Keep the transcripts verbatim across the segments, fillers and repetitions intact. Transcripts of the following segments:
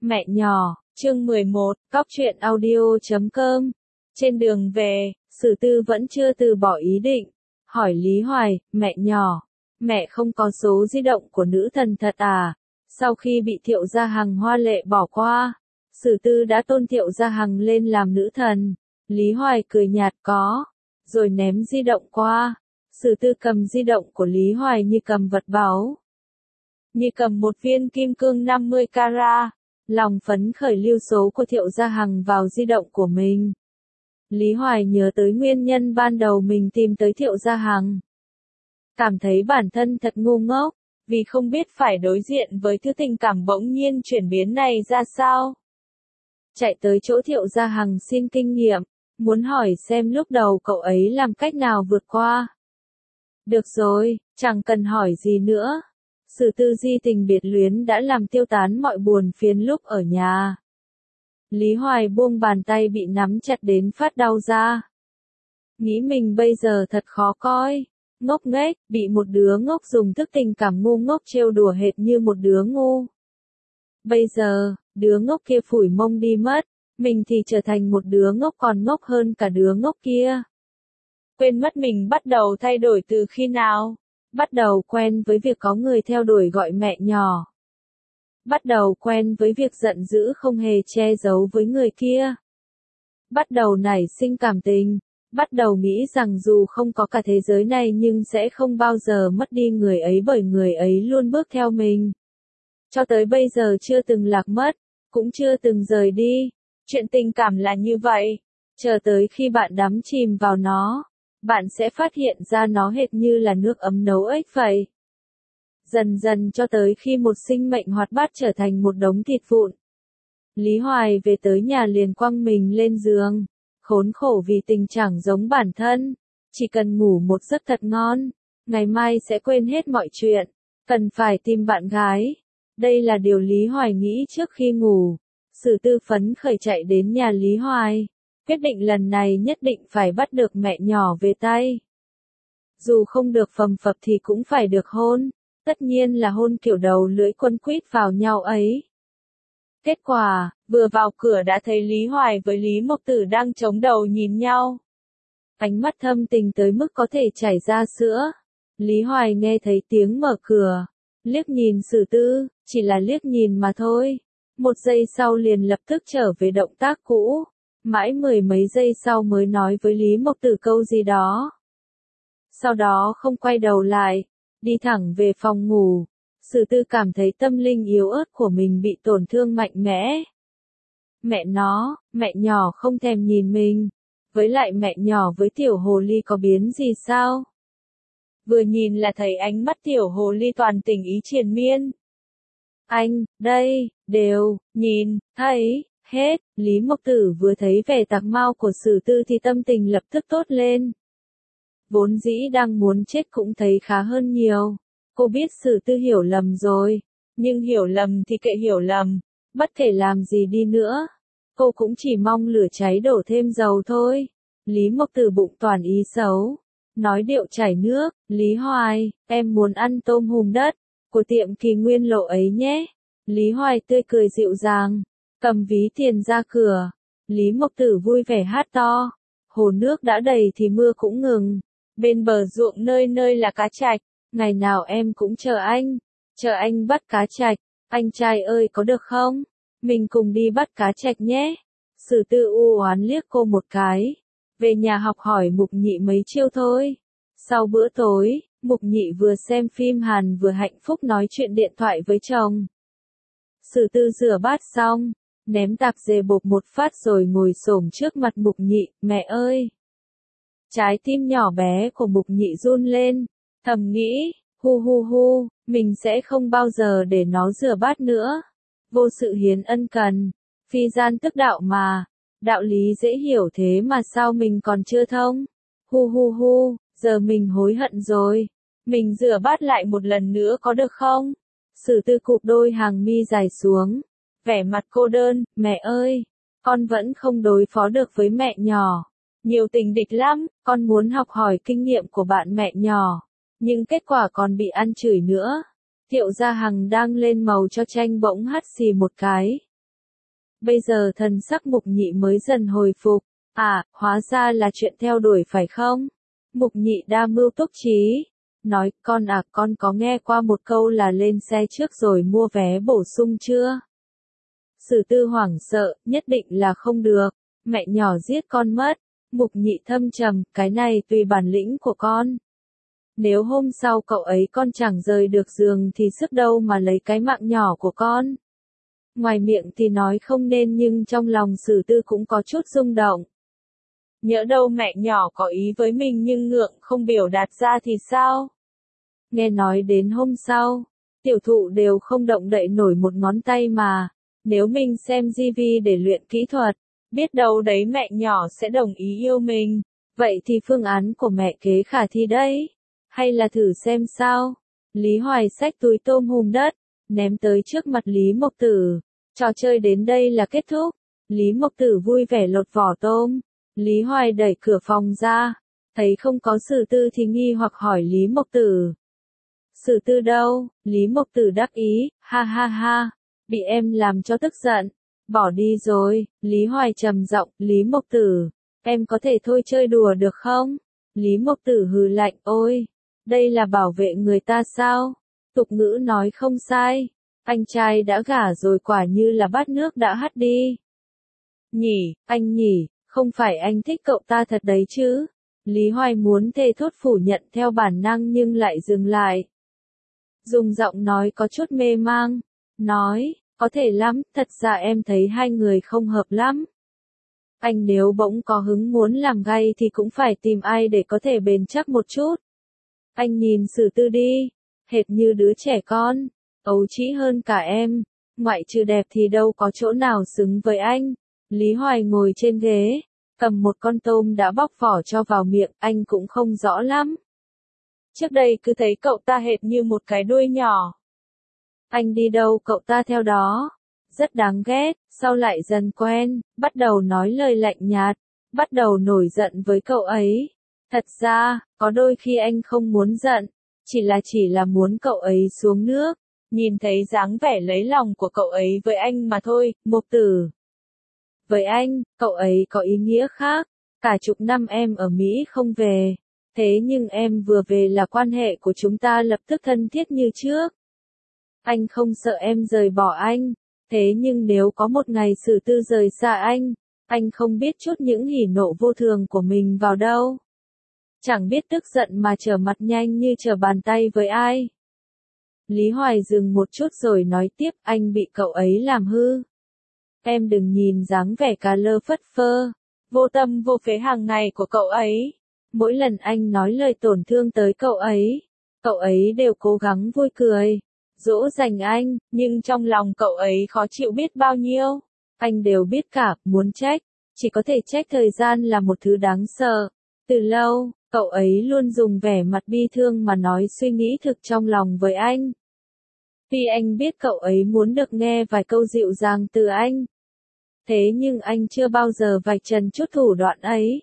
Mẹ nhỏ, chương mười một, cóc truyện audio chấm com. Trên đường về, Sử Tư vẫn chưa từ bỏ ý định. Hỏi Lý Hoài, mẹ nhỏ, mẹ không có số di động của nữ thần thật à? Sau khi bị Thiệu Gia Hằng hoa lệ bỏ qua, Sử Tư đã tôn Thiệu Gia Hằng lên làm nữ thần. Lý Hoài cười nhạt có, rồi ném di động qua. Sử Tư cầm di động của Lý Hoài như cầm vật báu, như cầm một viên kim cương năm mươi carat. Lòng phấn khởi lưu số của Thiệu Gia Hằng vào di động của mình. Lý Hoài nhớ tới nguyên nhân ban đầu mình tìm tới Thiệu Gia Hằng. Cảm thấy bản thân thật ngu ngốc, vì không biết phải đối diện với thứ tình cảm bỗng nhiên chuyển biến này ra sao. Chạy tới chỗ Thiệu Gia Hằng xin kinh nghiệm, muốn hỏi xem lúc đầu cậu ấy làm cách nào vượt qua. Được rồi, chẳng cần hỏi gì nữa. Sử Tư di tình biệt luyến đã làm tiêu tán mọi buồn phiền lúc ở nhà. Lý Hoài buông bàn tay bị nắm chặt đến phát đau ra. Nghĩ mình bây giờ thật khó coi, ngốc nghếch, bị một đứa ngốc dùng thức tình cảm ngu ngốc trêu đùa hệt như một đứa ngu. Bây giờ, đứa ngốc kia phủi mông đi mất, mình thì trở thành một đứa ngốc còn ngốc hơn cả đứa ngốc kia. Quên mất mình bắt đầu thay đổi từ khi nào. Bắt đầu quen với việc có người theo đuổi gọi mẹ nhỏ. Bắt đầu quen với việc giận dữ không hề che giấu với người kia. Bắt đầu nảy sinh cảm tình. Bắt đầu nghĩ rằng dù không có cả thế giới này nhưng sẽ không bao giờ mất đi người ấy bởi người ấy luôn bước theo mình. Cho tới bây giờ chưa từng lạc mất, cũng chưa từng rời đi. Chuyện tình cảm là như vậy. Chờ tới khi bạn đắm chìm vào nó, bạn sẽ phát hiện ra nó hệt như là nước ấm nấu ếch vậy. Dần dần cho tới khi một sinh mệnh hoạt bát trở thành một đống thịt vụn. Lý Hoài về tới nhà liền quăng mình lên giường. Khốn khổ vì tình trạng giống bản thân. Chỉ cần ngủ một giấc thật ngon, ngày mai sẽ quên hết mọi chuyện. Cần phải tìm bạn gái. Đây là điều Lý Hoài nghĩ trước khi ngủ. Sử Tư phấn khởi chạy đến nhà Lý Hoài. Quyết định lần này nhất định phải bắt được mẹ nhỏ về tay. Dù không được phầm phập thì cũng phải được hôn. Tất nhiên là hôn kiểu đầu lưỡi quấn quýt vào nhau ấy. Kết quả, vừa vào cửa đã thấy Lý Hoài với Lý Mộc Tử đang chống đầu nhìn nhau. Ánh mắt thâm tình tới mức có thể chảy ra sữa. Lý Hoài nghe thấy tiếng mở cửa. Liếc nhìn Sử Tư, chỉ là liếc nhìn mà thôi. Một giây sau liền lập tức trở về động tác cũ. Mãi mười mấy giây sau mới nói với Lý Mộc Tử câu gì đó. Sau đó không quay đầu lại, đi thẳng về phòng ngủ. Sử Tư cảm thấy tâm linh yếu ớt của mình bị tổn thương mạnh mẽ. Mẹ nó, mẹ nhỏ không thèm nhìn mình. Với lại mẹ nhỏ với tiểu hồ ly có biến gì sao? Vừa nhìn là thấy ánh mắt tiểu hồ ly toàn tình ý triền miên. Anh, đây, đều, nhìn, thấy. Hết, Lý Mộc Tử vừa thấy vẻ tạc mau của Sử Tư thì tâm tình lập tức tốt lên. Vốn dĩ đang muốn chết cũng thấy khá hơn nhiều. Cô biết Sử Tư hiểu lầm rồi. Nhưng hiểu lầm thì kệ hiểu lầm. Bất kể làm gì đi nữa. Cô cũng chỉ mong lửa cháy đổ thêm dầu thôi. Lý Mộc Tử bụng toàn ý xấu. Nói điệu chảy nước, Lý Hoài, em muốn ăn tôm hùm đất. Của tiệm Kỳ Nguyên Lộ ấy nhé. Lý Hoài tươi cười dịu dàng. Cầm ví tiền ra cửa. Lý Mộc Tử vui vẻ hát to. Hồ nước đã đầy thì mưa cũng ngừng. Bên bờ ruộng nơi nơi là cá trạch. Ngày nào em cũng chờ anh. Chờ anh bắt cá trạch. Anh trai ơi có được không? Mình cùng đi bắt cá trạch nhé. Sử Tư u oán liếc cô một cái. Về nhà học hỏi Mục Nhị mấy chiêu thôi. Sau bữa tối, Mục Nhị vừa xem phim Hàn vừa hạnh phúc nói chuyện điện thoại với chồng. Sử Tư rửa bát xong. Ném tạp dề bột một phát rồi ngồi xổm trước mặt Mục Nhị, mẹ ơi! Trái tim nhỏ bé của Mục Nhị run lên, thầm nghĩ, hu hu hu, mình sẽ không bao giờ để nó rửa bát nữa. Vô sự hiến ân cần, phi gian tức đạo mà, đạo lý dễ hiểu thế mà sao mình còn chưa thông. Hu hu hu, giờ mình hối hận rồi, mình rửa bát lại một lần nữa có được không? Sử Tư cụp đôi hàng mi dài xuống. Vẻ mặt cô đơn, mẹ ơi, con vẫn không đối phó được với mẹ nhỏ. Nhiều tình địch lắm, con muốn học hỏi kinh nghiệm của bạn mẹ nhỏ. Nhưng kết quả còn bị ăn chửi nữa. Thiệu Gia Hằng đang lên màu cho tranh bỗng hắt xì một cái. Bây giờ thần sắc Mục Nhị mới dần hồi phục. À, hóa ra là chuyện theo đuổi phải không? Mục Nhị đa mưu túc trí. Nói, con à, con có nghe qua một câu là lên xe trước rồi mua vé bổ sung chưa? Sử Tư hoảng sợ, nhất định là không được. Mẹ nhỏ giết con mất. Mục Nhị thâm trầm, cái này tùy bản lĩnh của con. Nếu hôm sau cậu ấy con chẳng rời được giường thì sức đâu mà lấy cái mạng nhỏ của con. Ngoài miệng thì nói không nên nhưng trong lòng Sử Tư cũng có chút rung động. Nhỡ đâu mẹ nhỏ có ý với mình nhưng ngượng không biểu đạt ra thì sao? Nghe nói đến hôm sau, tiểu thụ đều không động đậy nổi một ngón tay mà. Nếu mình xem ti vi để luyện kỹ thuật, biết đâu đấy mẹ nhỏ sẽ đồng ý yêu mình. Vậy thì phương án của mẹ kế khả thi đấy. Hay là thử xem sao? Lý Hoài xách túi tôm hùm đất, ném tới trước mặt Lý Mộc Tử. Trò chơi đến đây là kết thúc. Lý Mộc Tử vui vẻ lột vỏ tôm. Lý Hoài đẩy cửa phòng ra. Thấy không có Sử Tư thì nghi hoặc hỏi Lý Mộc Tử. Sử Tư đâu? Lý Mộc Tử đắc ý, ha ha ha. Bị em làm cho tức giận. Bỏ đi rồi. Lý Hoài trầm giọng, Lý Mộc Tử. Em có thể thôi chơi đùa được không? Lý Mộc Tử hừ lạnh, ôi. Đây là bảo vệ người ta sao? Tục ngữ nói không sai. Anh trai đã gả rồi quả như là bát nước đã hắt đi. Nhỉ, anh nhỉ, không phải anh thích cậu ta thật đấy chứ? Lý Hoài muốn thề thốt phủ nhận theo bản năng nhưng lại dừng lại. Dùng giọng nói có chút mê mang. Nói, có thể lắm, thật ra em thấy hai người không hợp lắm. Anh nếu bỗng có hứng muốn làm gay thì cũng phải tìm ai để có thể bền chắc một chút. Anh nhìn Sử Tư đi, hệt như đứa trẻ con, ấu trĩ hơn cả em, ngoại trừ đẹp thì đâu có chỗ nào xứng với anh. Lý Hoài ngồi trên ghế, cầm một con tôm đã bóc vỏ cho vào miệng, anh cũng không rõ lắm. Trước đây cứ thấy cậu ta hệt như một cái đuôi nhỏ. Anh đi đâu cậu ta theo đó. Rất đáng ghét, sau lại dần quen, bắt đầu nói lời lạnh nhạt, bắt đầu nổi giận với cậu ấy. Thật ra, có đôi khi anh không muốn giận, chỉ là chỉ là muốn cậu ấy xuống nước, nhìn thấy dáng vẻ lấy lòng của cậu ấy với anh mà thôi, Mộc Tử. Với anh, cậu ấy có ý nghĩa khác, cả chục năm em ở Mỹ không về, thế nhưng em vừa về là quan hệ của chúng ta lập tức thân thiết như trước. Anh không sợ em rời bỏ anh, thế nhưng nếu có một ngày Sử Tư rời xa anh, anh không biết chút những hỉ nộ vô thường của mình vào đâu. Chẳng biết tức giận mà trở mặt nhanh như trở bàn tay với ai. Lý Hoài dừng một chút rồi nói tiếp, anh bị cậu ấy làm hư. Em đừng nhìn dáng vẻ cà lơ phất phơ, vô tâm vô phế hàng ngày của cậu ấy. Mỗi lần anh nói lời tổn thương tới cậu ấy, cậu ấy đều cố gắng vui cười, dỗ dành anh, nhưng trong lòng cậu ấy khó chịu biết bao nhiêu. Anh đều biết cả, muốn trách, chỉ có thể trách thời gian là một thứ đáng sợ. Từ lâu, cậu ấy luôn dùng vẻ mặt bi thương mà nói suy nghĩ thực trong lòng với anh. Vì anh biết cậu ấy muốn được nghe vài câu dịu dàng từ anh. Thế nhưng anh chưa bao giờ vạch trần chút thủ đoạn ấy.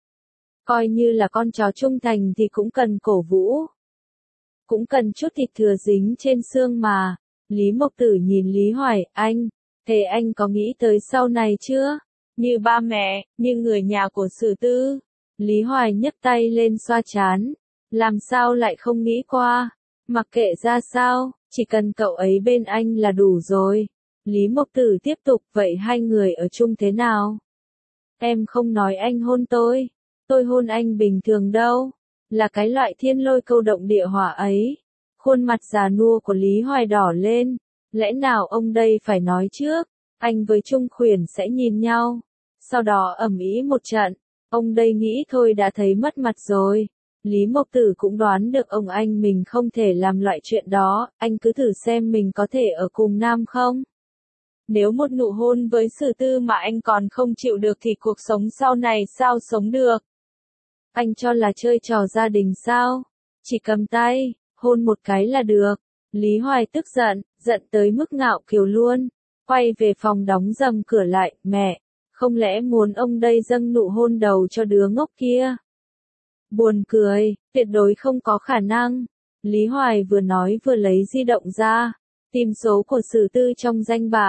Coi như là con chó trung thành thì cũng cần cổ vũ. Cũng cần chút thịt thừa dính trên xương mà. Lý Mộc Tử nhìn Lý Hoài, anh, thế anh có nghĩ tới sau này chưa? Như ba mẹ, như người nhà của Sử Tư. Lý Hoài nhấc tay lên xoa trán. Làm sao lại không nghĩ qua? Mặc kệ ra sao, chỉ cần cậu ấy bên anh là đủ rồi. Lý Mộc Tử tiếp tục, vậy hai người ở chung thế nào? Em không nói anh hôn tôi. Tôi hôn anh bình thường đâu. Là cái loại thiên lôi câu động địa hỏa ấy. Khuôn mặt già nua của Lý Hoài đỏ lên. Lẽ nào ông đây phải nói trước? Anh với Trung Khuyển sẽ nhìn nhau. Sau đó ầm ĩ một trận. Ông đây nghĩ thôi đã thấy mất mặt rồi. Lý Mộc Tử cũng đoán được ông anh mình không thể làm loại chuyện đó. Anh cứ thử xem mình có thể ở cùng Nam không? Nếu một nụ hôn với Sử Tư mà anh còn không chịu được thì cuộc sống sau này sao sống được? Anh cho là chơi trò gia đình sao? Chỉ cầm tay, hôn một cái là được. Lý Hoài tức giận, giận tới mức ngạo kiều luôn. Quay về phòng đóng dầm cửa lại, mẹ, không lẽ muốn ông đây dâng nụ hôn đầu cho đứa ngốc kia? Buồn cười, tuyệt đối không có khả năng. Lý Hoài vừa nói vừa lấy di động ra, tìm số của Sử Tư trong danh bạ.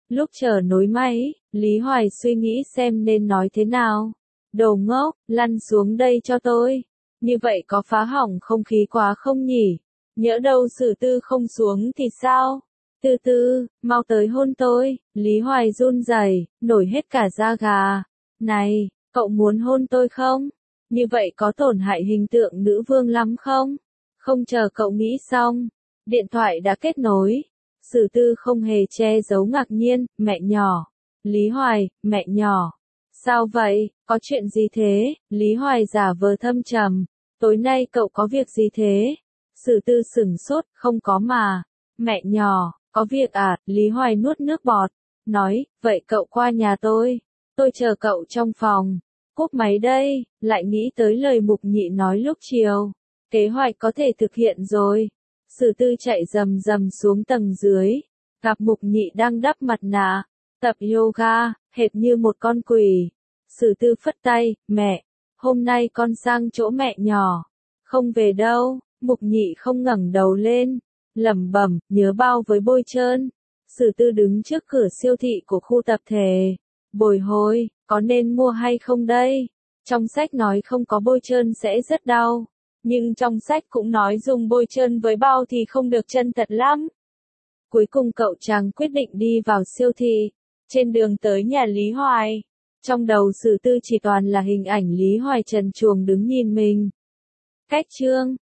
Lúc chờ nối máy, Lý Hoài suy nghĩ xem nên nói thế nào. Đồ ngốc, lăn xuống đây cho tôi. Như vậy có phá hỏng không khí quá không nhỉ? Nhỡ đâu Sử Tư không xuống thì sao? Tư Tư, mau tới hôn tôi. Lý Hoài run rẩy, nổi hết cả da gà. Này, cậu muốn hôn tôi không? Như vậy có tổn hại hình tượng nữ vương lắm không? Không chờ cậu nghĩ xong. Điện thoại đã kết nối. Sử Tư không hề che giấu ngạc nhiên, mẹ nhỏ. Lý Hoài, mẹ nhỏ. Sao vậy, có chuyện gì thế? Lý Hoài giả vờ thâm trầm. Tối nay cậu có việc gì thế? Sử Tư sửng sốt, không có mà. Mẹ nhỏ, có việc à? Lý Hoài nuốt nước bọt. Nói, vậy cậu qua nhà tôi. Tôi chờ cậu trong phòng. Cúp máy đây, lại nghĩ tới lời Mục Nhị nói lúc chiều. Kế hoạch có thể thực hiện rồi. Sử Tư chạy rầm rầm xuống tầng dưới. Gặp Mục Nhị đang đắp mặt nạ. Tập yoga, hệt như một con quỷ. Sử Tư phất tay, mẹ. Hôm nay con sang chỗ mẹ nhỏ. Không về đâu. Mục Nhị không ngẩng đầu lên. Lẩm bẩm, nhớ bao với bôi trơn. Sử Tư đứng trước cửa siêu thị của khu tập thể. Bồi hồi, có nên mua hay không đây? Trong sách nói không có bôi trơn sẽ rất đau. Nhưng trong sách cũng nói dùng bôi trơn với bao thì không được chân thật lắm. Cuối cùng cậu chàng quyết định đi vào siêu thị. Trên đường tới nhà Lý Hoài. Trong đầu Sử Tư chỉ toàn là hình ảnh Lý Hoài trần truồng đứng nhìn mình. Cách chương